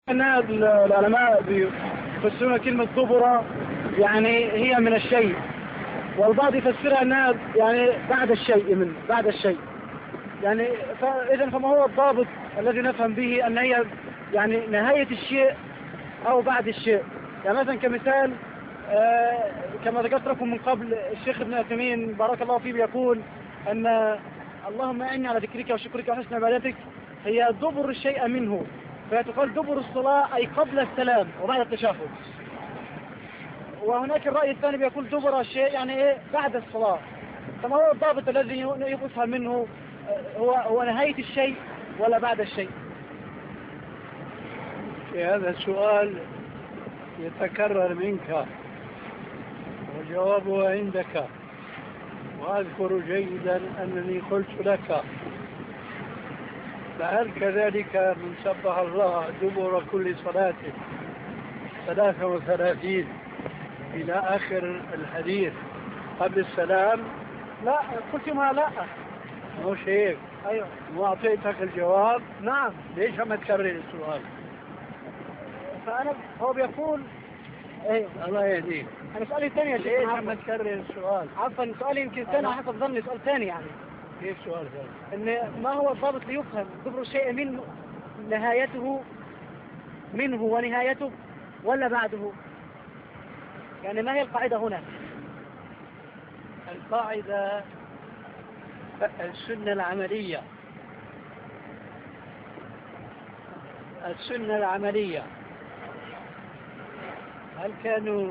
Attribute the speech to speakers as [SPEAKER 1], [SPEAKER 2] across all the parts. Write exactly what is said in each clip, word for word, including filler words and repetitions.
[SPEAKER 1] أن العلماء يفسرون كلمة دبر يعني هي من الشيء، والبعض يفسرها أنها يعني بعد الشيء منه بعد الشيء يعني. فإذا فما هو الضابط الذي نفهم به أن هي يعني نهاية الشيء أو بعد الشيء؟ يعني مثلا كمثال آه كما ذكرت لكم من قبل، الشيخ ابن عثيمين بارك الله فيه يقول أن اللهم أعني على ذكرك وشكرك وحسن عبادتك هي دبر الشيء منه، فتقال دبر الصلاة أي قبل السلام وبعد التشهد. وهناك الرأي الثاني بيقول دبر الشيء يعني إيه بعد الصلاة. فما هو الضابط الذي يفهم منه؟ هو هو نهاية الشيء ولا بعد الشيء؟
[SPEAKER 2] في هذا السؤال يتكرر منك وجوابه عندك، وأذكر جيدا أنني قلت لك فهل كذلك من سبح الله دبر كل صلاة ثلاثة وثلاثين إلى آخر الحديث قبل السلام؟
[SPEAKER 1] لا قلت ما لا
[SPEAKER 2] مش هيك.
[SPEAKER 1] أيوة
[SPEAKER 2] وأعطيتك الجواب.
[SPEAKER 1] نعم.
[SPEAKER 2] ليش ما تكرر السؤال؟
[SPEAKER 1] فأنا هو بيقول
[SPEAKER 2] ايوه الله يهديك.
[SPEAKER 1] أنا سؤالي الثاني يا شيخ.
[SPEAKER 2] ليش ما تكرر السؤال؟
[SPEAKER 1] عفوا سؤالي يمكن ثاني حسب ظني سؤال ثاني يعني.
[SPEAKER 2] كيف سؤال ثاني؟
[SPEAKER 1] إن ما هو الضابط ليفهم دبر الشيء منه نهايته منه ونهايته ولا بعده؟ يعني ما هي القاعدة هنا؟
[SPEAKER 2] القاعدة السنة العملية السنة العملية هل كانوا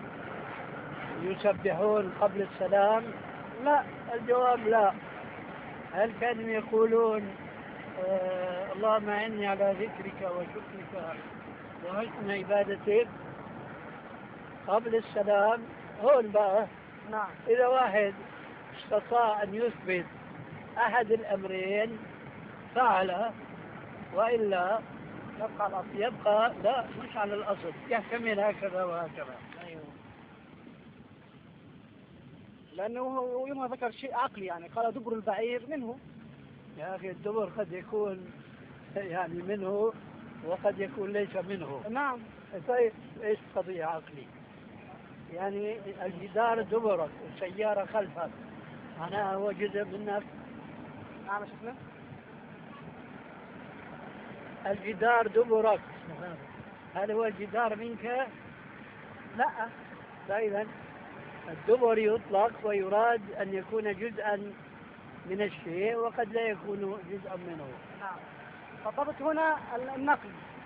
[SPEAKER 2] يسبحون قبل السلام؟ لا، الجواب لا. هل كانوا يقولون آه اللهم أعني على ذكرك وشكرك وحسن عبادتك قبل السلام؟ هون بقى
[SPEAKER 1] نعم.
[SPEAKER 2] إذا واحد استطاع أن يثبت أحد الأمرين فعله، وإلا يبقى الأصل. يبقى لا مش على الأصل، يحتمل هكذا وهكذا.
[SPEAKER 1] أيوه. لأنه يوم ذكر شيء عقلي يعني قال دبر البعير منه.
[SPEAKER 2] يا أخي الدبر قد يكون يعني منه وقد يكون ليس منه.
[SPEAKER 1] نعم.
[SPEAKER 2] طيب إيش قضية عقلي؟ يعني الجدار دبرك والسيارة خلفك، معناها هو جزء منك.
[SPEAKER 1] نعم شفنا.
[SPEAKER 2] الجدار دبرك، هل هو الجدار منك؟
[SPEAKER 1] لا.
[SPEAKER 2] فإذا الدبر يطلق ويراد أن يكون جزءا من الشيء وقد لا يكون جزءا منه.
[SPEAKER 1] نعم. فالضبط هنا النقل.